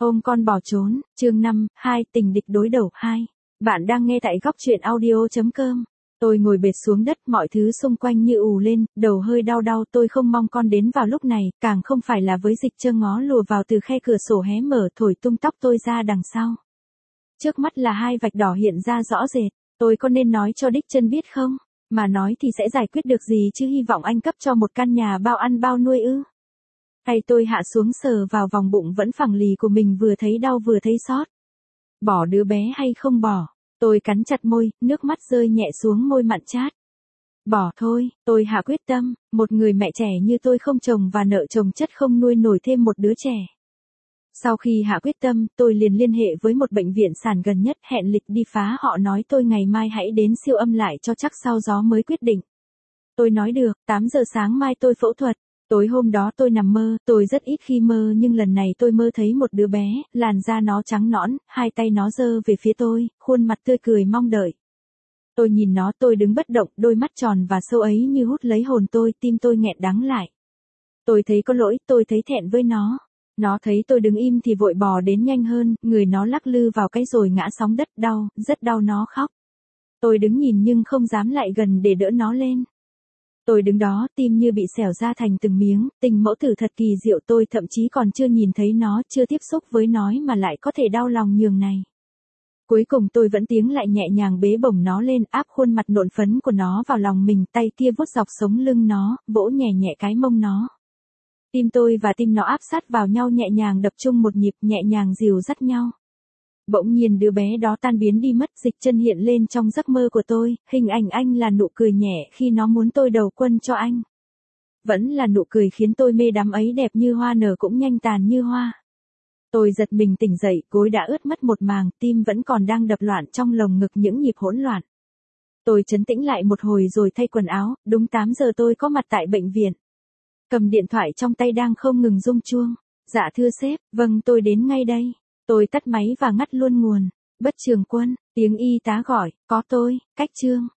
Ôm con bỏ trốn, chương 5, 2, tình địch đối đầu 2. Bạn đang nghe tại góc truyện audio.com. Tôi ngồi bệt xuống đất, mọi thứ xung quanh như ù lên, đầu hơi đau đau, tôi không mong con đến vào lúc này, càng không phải là với dịch chơ ngó lùa vào từ khe cửa sổ hé mở thổi tung tóc tôi ra đằng sau. Trước mắt là hai vạch đỏ hiện ra rõ rệt, tôi có nên nói cho đích chân biết không? Mà nói thì sẽ giải quyết được gì chứ, hy vọng anh cấp cho một căn nhà bao ăn bao nuôi ư? Tay tôi hạ xuống sờ vào vòng bụng vẫn phẳng lì của mình, vừa thấy đau vừa thấy xót. Bỏ đứa bé hay không bỏ? Tôi cắn chặt môi, nước mắt rơi nhẹ xuống môi mặn chát. Bỏ thôi, tôi hạ quyết tâm, một người mẹ trẻ như tôi không chồng và nợ chồng chất không nuôi nổi thêm một đứa trẻ. Sau khi hạ quyết tâm, tôi liền liên hệ với một bệnh viện sản gần nhất, hẹn lịch đi phá. Họ nói tôi ngày mai hãy đến siêu âm lại cho chắc, sau gió mới quyết định. Tôi nói được, 8 giờ sáng mai tôi phẫu thuật. Tối hôm đó tôi nằm mơ, tôi rất ít khi mơ nhưng lần này tôi mơ thấy một đứa bé, làn da nó trắng nõn, hai tay nó giơ về phía tôi, khuôn mặt tươi cười mong đợi. Tôi nhìn nó, tôi đứng bất động, đôi mắt tròn và sâu ấy như hút lấy hồn tôi, tim tôi nghẹn đắng lại. Tôi thấy có lỗi, tôi thấy thẹn với nó. Nó thấy tôi đứng im thì vội bò đến nhanh hơn, người nó lắc lư vào cái rồi ngã sóng đất, đau, rất đau, nó khóc. Tôi đứng nhìn nhưng không dám lại gần để đỡ nó lên. Tôi đứng đó, tim như bị xẻo ra thành từng miếng, tình mẫu tử thật kỳ diệu, tôi thậm chí còn chưa nhìn thấy nó, chưa tiếp xúc với nó mà lại có thể đau lòng nhường này. Cuối cùng tôi vẫn tiếng lại nhẹ nhàng bế bổng nó lên, áp khuôn mặt nộn phấn của nó vào lòng mình, tay kia vuốt dọc sống lưng nó, vỗ nhẹ nhẹ cái mông nó. Tim tôi và tim nó áp sát vào nhau, nhẹ nhàng đập chung một nhịp, nhẹ nhàng dìu dắt nhau. Bỗng nhiên đứa bé đó tan biến đi mất, Dịch Chân hiện lên trong giấc mơ của tôi, hình ảnh anh là nụ cười nhẹ khi nó muốn tôi đầu quân cho anh. Vẫn là nụ cười khiến tôi mê đắm ấy, đẹp như hoa nở cũng nhanh tàn như hoa. Tôi giật mình tỉnh dậy, gối đã ướt mất một màng, tim vẫn còn đang đập loạn trong lồng ngực những nhịp hỗn loạn. Tôi trấn tĩnh lại một hồi rồi thay quần áo, đúng 8 giờ tôi có mặt tại bệnh viện. Cầm điện thoại trong tay đang không ngừng rung chuông. Dạ thưa sếp, vâng tôi đến ngay đây. Tôi tắt máy và ngắt luôn nguồn. Bất Trường Quân, tiếng y tá gọi, có tôi, Cách Trương.